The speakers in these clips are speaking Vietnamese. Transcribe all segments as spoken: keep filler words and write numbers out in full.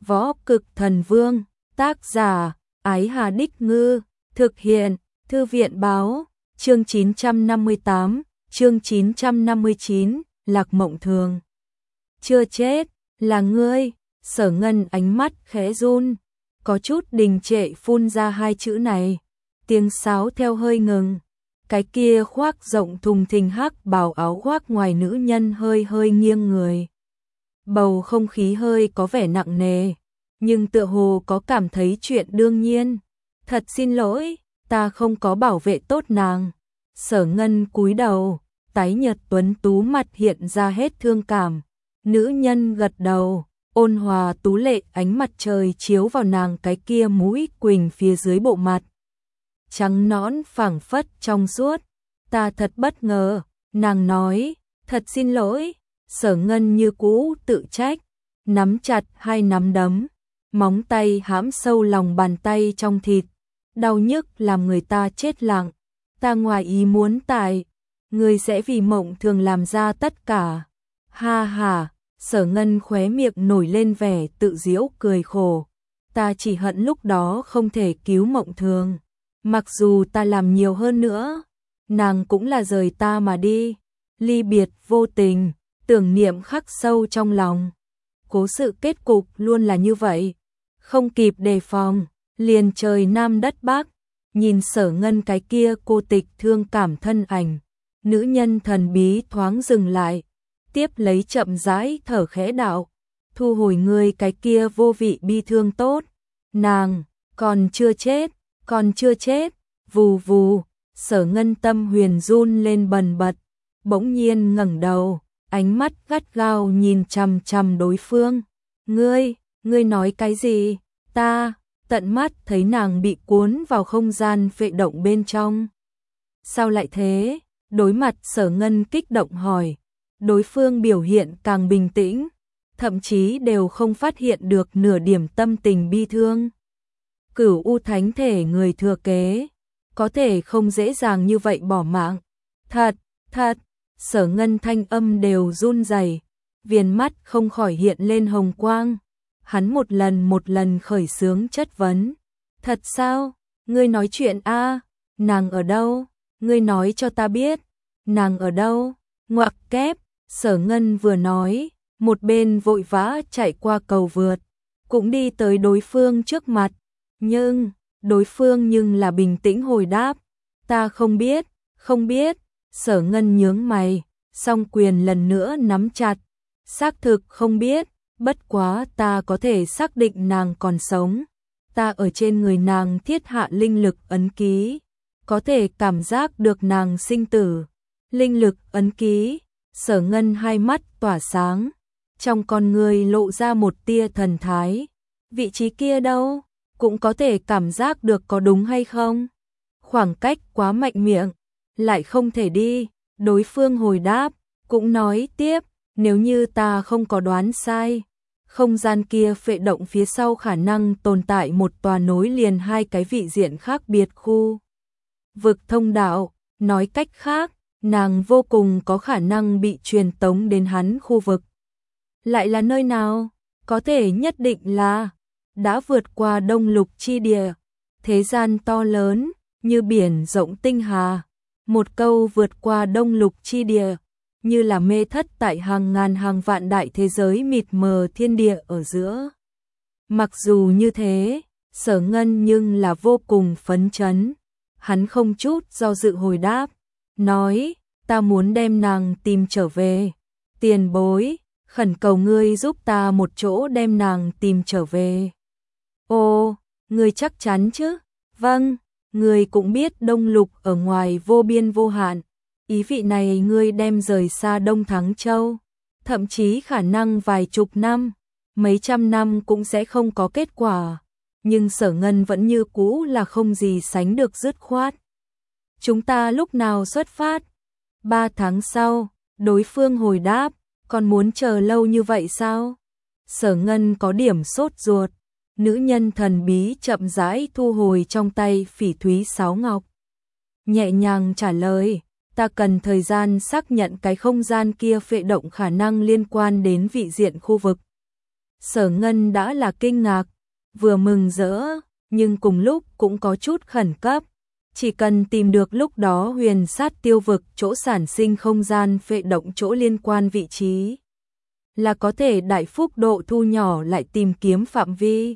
Võ Cực Thần Vương, tác giả, Ái Hà Đích Ngư, thực hiện, Thư viện Báo, chương chín trăm năm mươi tám, chương chín trăm năm mươi chín, Lạc Mộng Thường. Chưa chết, là ngươi, Sở Ngân ánh mắt khẽ run, có chút đình trệ phun ra hai chữ này, tiếng sáo theo hơi ngừng. Cái kia khoác rộng thùng thình hắc bào áo khoác ngoài nữ nhân hơi hơi nghiêng người. Bầu không khí hơi có vẻ nặng nề, nhưng tựa hồ có cảm thấy chuyện đương nhiên. Thật xin lỗi, ta không có bảo vệ tốt nàng. Sở Ngân cúi đầu, tái nhợt tuấn tú mặt hiện ra hết thương cảm. Nữ nhân gật đầu, ôn hòa tú lệ, ánh mặt trời chiếu vào nàng cái kia mũi quỳnh phía dưới bộ mặt. Trắng nõn phảng phất trong suốt. Ta thật bất ngờ, nàng nói, thật xin lỗi. Sở Ngân như cũ tự trách, nắm chặt hai nắm đấm, móng tay hãm sâu lòng bàn tay trong thịt, đau nhức làm người ta chết lặng. Ta ngoài ý muốn tại, ngươi sẽ vì Mộng Thường làm ra tất cả. Ha ha, Sở Ngân khóe miệng nổi lên vẻ tự giễu cười khổ. Ta chỉ hận lúc đó không thể cứu Mộng Thường. Mặc dù ta làm nhiều hơn nữa, nàng cũng là rời ta mà đi. Ly biệt vô tình, tưởng niệm khắc sâu trong lòng. Cố sự kết cục luôn là như vậy. Không kịp đề phòng, liền trời nam đất bắc. Nhìn Sở Ngân cái kia cô tịch thương cảm thân ảnh, nữ nhân thần bí thoáng dừng lại, tiếp lấy chậm rãi thở khẽ đạo, thu hồi ngươi cái kia vô vị bi thương tốt. Nàng còn chưa chết, còn chưa chết. Vù vù, Sở Ngân tâm huyền run lên bần bật, bỗng nhiên ngẩng đầu, ánh mắt gắt gao nhìn chằm chằm đối phương. Ngươi, ngươi nói cái gì? Ta, tận mắt thấy nàng bị cuốn vào không gian phệ động bên trong. Sao lại thế? Đối mặt Sở Ngân kích động hỏi, đối phương biểu hiện càng bình tĩnh, thậm chí đều không phát hiện được nửa điểm tâm tình bi thương. Cửu U thánh thể người thừa kế, có thể không dễ dàng như vậy bỏ mạng. Thật, thật, Sở Ngân thanh âm đều run rẩy, viền mắt không khỏi hiện lên hồng quang. Hắn một lần một lần khởi xướng chất vấn. Thật sao? Ngươi nói chuyện a? Nàng ở đâu? Ngươi nói cho ta biết. Nàng ở đâu? Ngoặc kép, Sở Ngân vừa nói, một bên vội vã chạy qua cầu vượt, cũng đi tới đối phương trước mặt. Nhưng, đối phương nhưng là bình tĩnh hồi đáp. Ta không biết, không biết. Sở Ngân nhướng mày, song quyền lần nữa nắm chặt. Xác thực không biết, bất quá ta có thể xác định nàng còn sống. Ta ở trên người nàng thiết hạ linh lực ấn ký, có thể cảm giác được nàng sinh tử. Linh lực ấn ký, Sở Ngân hai mắt tỏa sáng, trong con người lộ ra một tia thần thái. Vị trí kia đâu? Cũng có thể cảm giác được có đúng hay không? Khoảng cách quá mạnh miệng, lại không thể đi. Đối phương hồi đáp, cũng nói tiếp, nếu như ta không có đoán sai, không gian kia phệ động phía sau khả năng tồn tại một tòa nối liền hai cái vị diện khác biệt khu vực thông đạo. Nói cách khác, nàng vô cùng có khả năng bị truyền tống đến hắn khu vực. Lại là nơi nào? Có thể nhất định là đã vượt qua Đông Lục chi địa. Thế gian to lớn, như biển rộng tinh hà. Một câu vượt qua Đông Lục chi địa, như là mê thất tại hàng ngàn hàng vạn đại thế giới mịt mờ thiên địa ở giữa. Mặc dù như thế, Sở Ngân nhưng là vô cùng phấn chấn. Hắn không chút do dự hồi đáp, nói, ta muốn đem nàng tìm trở về. Tiền bối, khẩn cầu ngươi giúp ta một chỗ đem nàng tìm trở về. Ồ, ngươi chắc chắn chứ? Vâng, ngươi cũng biết Đông Lục ở ngoài vô biên vô hạn. Ý vị này ngươi đem rời xa Đông Thắng Châu, thậm chí khả năng vài chục năm, mấy trăm năm cũng sẽ không có kết quả. Nhưng Sở Ngân vẫn như cũ là không gì sánh được dứt khoát. Chúng ta lúc nào xuất phát? Ba tháng sau, đối phương hồi đáp, còn muốn chờ lâu như vậy sao? Sở Ngân có điểm sốt ruột. Nữ nhân thần bí chậm rãi thu hồi trong tay phỉ thúy sáo ngọc, nhẹ nhàng trả lời, ta cần thời gian xác nhận cái không gian kia phệ động khả năng liên quan đến vị diện khu vực. Sở Ngân đã là kinh ngạc, vừa mừng rỡ, nhưng cùng lúc cũng có chút khẩn cấp. Chỉ cần tìm được lúc đó huyền sát tiêu vực chỗ sản sinh không gian phệ động chỗ liên quan vị trí, là có thể đại phúc độ thu nhỏ lại tìm kiếm phạm vi.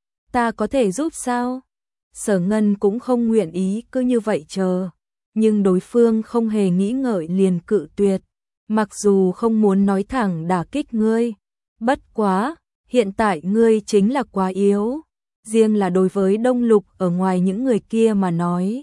Ta có thể giúp sao? Sở Ngân cũng không nguyện ý cứ như vậy chờ, nhưng đối phương không hề nghĩ ngợi liền cự tuyệt, mặc dù không muốn nói thẳng đả kích ngươi, bất quá, hiện tại ngươi chính là quá yếu, riêng là đối với Đông Lục ở ngoài những người kia mà nói.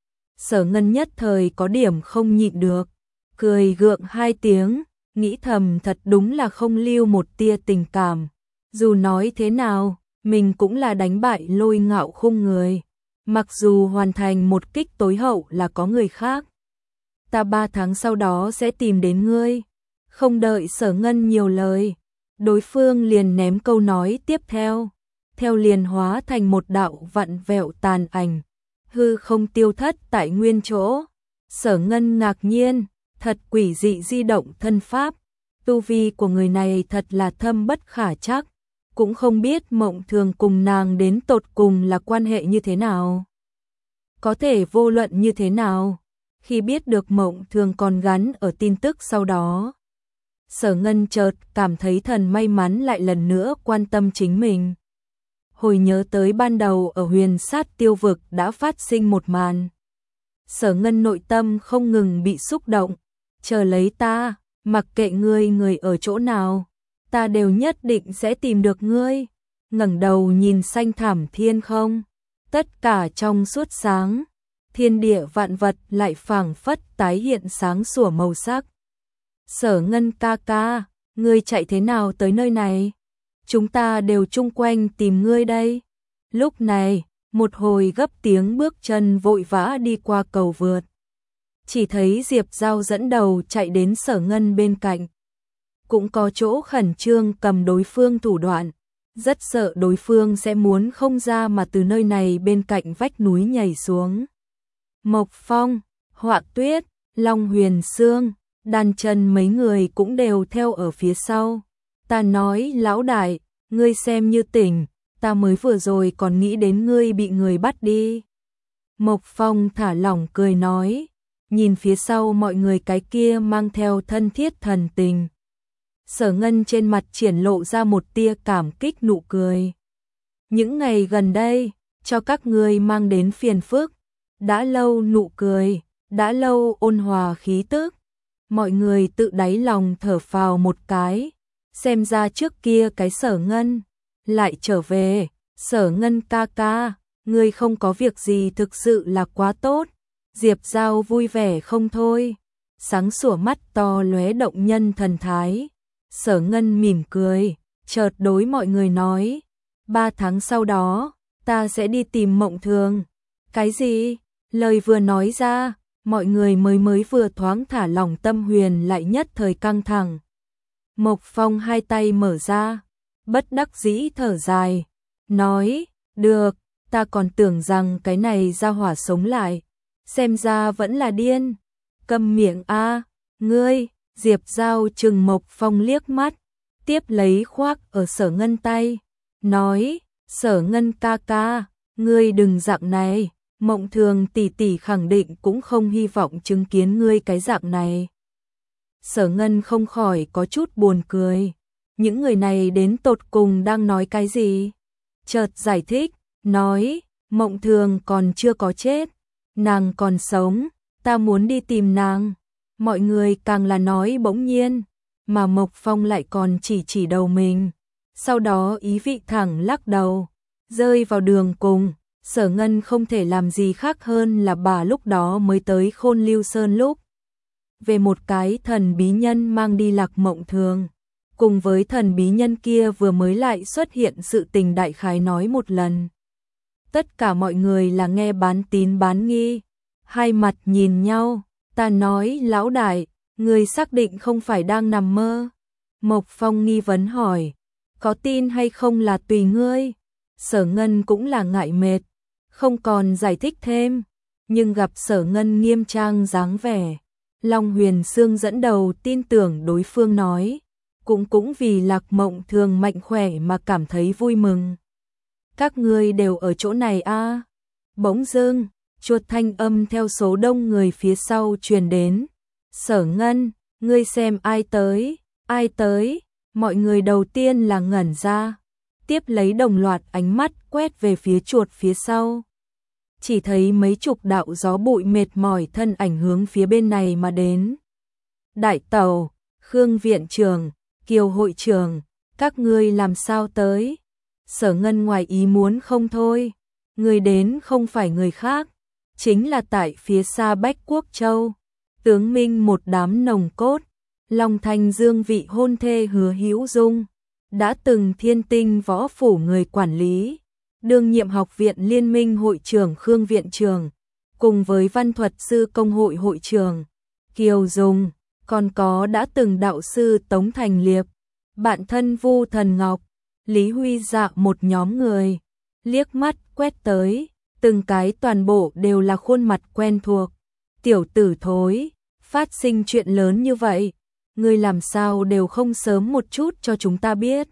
Sở Ngân nhất thời có điểm không nhịn được, cười gượng hai tiếng, nghĩ thầm thật đúng là không lưu một tia tình cảm, dù nói thế nào, mình cũng là đánh bại Lôi Ngạo Khung người. Mặc dù hoàn thành một kích tối hậu là có người khác. Ta ba tháng sau đó sẽ tìm đến ngươi. Không đợi Sở Ngân nhiều lời, đối phương liền ném câu nói tiếp theo. Theo liền hóa thành một đạo vặn vẹo tàn ảnh. Hư không tiêu thất tại nguyên chỗ. Sở Ngân ngạc nhiên, thật quỷ dị di động thân pháp. Tu vi của người này thật là thâm bất khả trắc. Cũng không biết Mộng Thường cùng nàng đến tột cùng là quan hệ như thế nào. Có thể vô luận như thế nào, khi biết được Mộng Thường còn gắn ở tin tức sau đó. Sở Ngân chợt cảm thấy thần may mắn lại lần nữa quan tâm chính mình. Hồi nhớ tới ban đầu ở huyền sát tiêu vực đã phát sinh một màn. Sở Ngân nội tâm không ngừng bị xúc động, chờ lấy ta, mặc kệ ngươi người ở chỗ nào. Ta đều nhất định sẽ tìm được ngươi. Ngẩng đầu nhìn xanh thẳm thiên không, tất cả trong suốt sáng, thiên địa vạn vật lại phảng phất tái hiện sáng sủa màu sắc. Sở Ngân ca ca, ngươi chạy thế nào tới nơi này? Chúng ta đều chung quanh tìm ngươi đây. Lúc này, một hồi gấp tiếng bước chân vội vã đi qua cầu vượt. Chỉ thấy Diệp Giao dẫn đầu chạy đến Sở Ngân bên cạnh. Cũng có chỗ khẩn trương cầm đối phương thủ đoạn, rất sợ đối phương sẽ muốn không ra mà từ nơi này bên cạnh vách núi nhảy xuống. Mộc Phong, Họa Tuyết, Long Huyền Sương, Đan Chân mấy người cũng đều theo ở phía sau. Ta nói lão đại, ngươi xem như tỉnh, ta mới vừa rồi còn nghĩ đến ngươi bị người bắt đi. Mộc Phong thả lỏng cười nói, nhìn phía sau mọi người cái kia mang theo thân thiết thần tình. Sở Ngân trên mặt triển lộ ra một tia cảm kích nụ cười. Những ngày gần đây, cho các ngươi mang đến phiền phức, đã lâu nụ cười, đã lâu ôn hòa khí tức. Mọi người tự đáy lòng thở phào một cái, xem ra trước kia cái Sở Ngân lại trở về. Sở Ngân ca ca, ngươi không có việc gì thực sự là quá tốt. Diệp Giao vui vẻ không thôi, sáng sủa mắt to lóe động nhân thần thái. Sở Ngân mỉm cười, chợt đối mọi người nói, ba tháng sau đó, ta sẽ đi tìm Mộng Thường. Cái gì? Lời vừa nói ra, mọi người mới mới vừa thoáng thả lỏng tâm huyền lại nhất thời căng thẳng. Mộc Phong hai tay mở ra, bất đắc dĩ thở dài, nói, được, ta còn tưởng rằng cái này ra hỏa sống lại, xem ra vẫn là điên. Câm miệng a, ngươi. Diệp Giao trừng Mộc Phong liếc mắt, tiếp lấy khoác ở Sở Ngân tay, nói, Sở Ngân ca ca, ngươi đừng dạng này, Mộng Thường tỷ tỷ khẳng định cũng không hy vọng chứng kiến ngươi cái dạng này. Sở Ngân không khỏi có chút buồn cười, những người này đến tột cùng đang nói cái gì? Chợt giải thích, nói, Mộng Thường còn chưa có chết, nàng còn sống, ta muốn đi tìm nàng. Mọi người càng là nói bỗng nhiên, mà Mộc Phong lại còn chỉ chỉ đầu mình. Sau đó ý vị thẳng lắc đầu, rơi vào đường cùng. Sở Ngân không thể làm gì khác hơn là bà lúc đó mới tới Khôn Lưu Sơn lúc. Về một cái thần bí nhân mang đi Lạc Mộng Thường. Cùng với thần bí nhân kia vừa mới lại xuất hiện sự tình đại khái nói một lần. Tất cả mọi người là nghe bán tín bán nghi. Hai mặt nhìn nhau. Ta nói lão đại, người xác định không phải đang nằm mơ. Mộc Phong nghi vấn hỏi, có tin hay không là tùy ngươi. Sở Ngân cũng là ngại mệt, không còn giải thích thêm. Nhưng gặp Sở Ngân nghiêm trang dáng vẻ, Long Huyền Sương dẫn đầu tin tưởng đối phương nói. cũng cũng vì Lạc Mộng Thường mạnh khỏe mà cảm thấy vui mừng. Các ngươi đều ở chỗ này a? À? Bỗng dưng, chuột thanh âm theo số đông người phía sau truyền đến. Sở Ngân, ngươi xem ai tới, ai tới, mọi người đầu tiên là ngẩn ra, tiếp lấy đồng loạt ánh mắt quét về phía chuột phía sau. Chỉ thấy mấy chục đạo gió bụi mệt mỏi thân ảnh hướng phía bên này mà đến. Đại Tẩu, Khương viện trưởng, Kiều hội trưởng, các ngươi làm sao tới? Sở Ngân ngoài ý muốn không thôi, người đến không phải người khác, chính là tại phía xa Bách Quốc Châu, tướng Minh một đám nồng cốt, Long Thành Dương vị hôn thê Hứa Hữu Dung, đã từng Thiên Tinh võ phủ người quản lý, đương nhiệm học viện liên minh hội trưởng Khương viện trưởng, cùng với văn thuật sư công hội hội trưởng Kiều Dung, còn có đã từng đạo sư Tống Thành Liệp, bạn thân Vu Thần Ngọc, Lý Huy Dạ một nhóm người, liếc mắt quét tới, từng cái toàn bộ đều là khuôn mặt quen thuộc. Tiểu tử thối, phát sinh chuyện lớn như vậy, ngươi làm sao đều không sớm một chút cho chúng ta biết.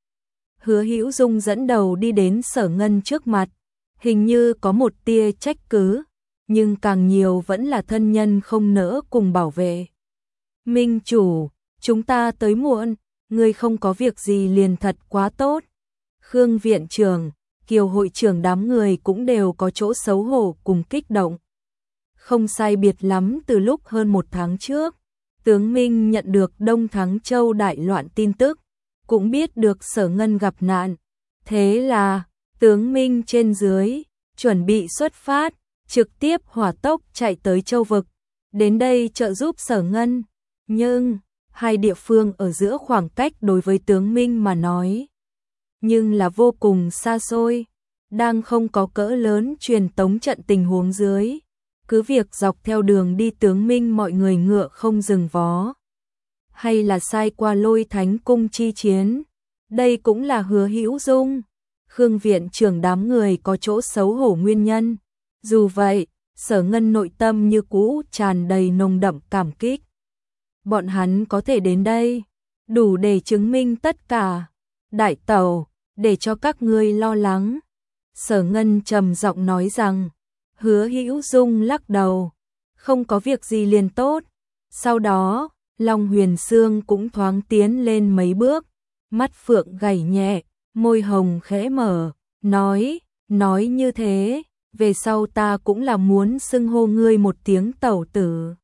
Hứa Hữu Dung dẫn đầu đi đến Sở Ngân trước mặt, hình như có một tia trách cứ, nhưng càng nhiều vẫn là thân nhân không nỡ cùng bảo vệ. Minh chủ, chúng ta tới muộn, ngươi không có việc gì liền thật quá tốt. Khương viện trưởng, Kiều hội trưởng đám người cũng đều có chỗ xấu hổ cùng kích động. Không sai biệt lắm từ lúc hơn một tháng trước, tướng Minh nhận được Đông Thắng Châu đại loạn tin tức, cũng biết được Sở Ngân gặp nạn. Thế là, tướng Minh trên dưới, chuẩn bị xuất phát, trực tiếp hỏa tốc chạy tới châu vực, đến đây trợ giúp Sở Ngân. Nhưng, hai địa phương ở giữa khoảng cách đối với tướng Minh mà nói, nhưng là vô cùng xa xôi, đang không có cỡ lớn truyền tống trận tình huống dưới. Cứ việc dọc theo đường đi tướng Minh mọi người ngựa không dừng vó, hay là sai qua Lôi Thánh cung chi chiến, đây cũng là Hứa Hữu Dung, Khương viện trưởng đám người có chỗ xấu hổ nguyên nhân. Dù vậy, Sở Ngân nội tâm như cũ tràn đầy nồng đậm cảm kích. Bọn hắn có thể đến đây, đủ để chứng minh tất cả. Đại Tẩu, để cho các ngươi lo lắng. Sở Ngân trầm giọng nói rằng. Hứa Hữu Dung lắc đầu, không có việc gì liền tốt. Sau đó, Long Huyền Sương cũng thoáng tiến lên mấy bước, mắt phượng gảy nhẹ, môi hồng khẽ mở, nói, nói như thế, về sau ta cũng là muốn xưng hô ngươi một tiếng tẩu tử.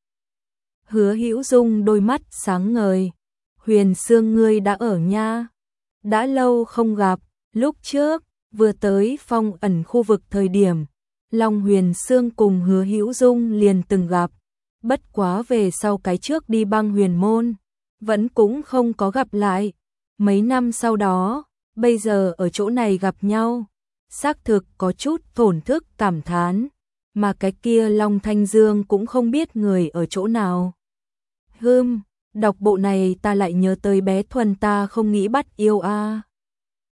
Hứa Hữu Dung đôi mắt sáng ngời, Huyền Sương ngươi đã ở nha, đã lâu không gặp, lúc trước, vừa tới phong ẩn khu vực thời điểm, Long Huyền Sương cùng Hứa Hữu Dung liền từng gặp, bất quá về sau cái trước đi băng huyền môn, vẫn cũng không có gặp lại. Mấy năm sau đó, bây giờ ở chỗ này gặp nhau, xác thực có chút thổn thức cảm thán, mà cái kia Long Thanh Dương cũng không biết người ở chỗ nào. Hừm, đọc bộ này ta lại nhớ tới bé Thuần ta không nghĩ bắt yêu a.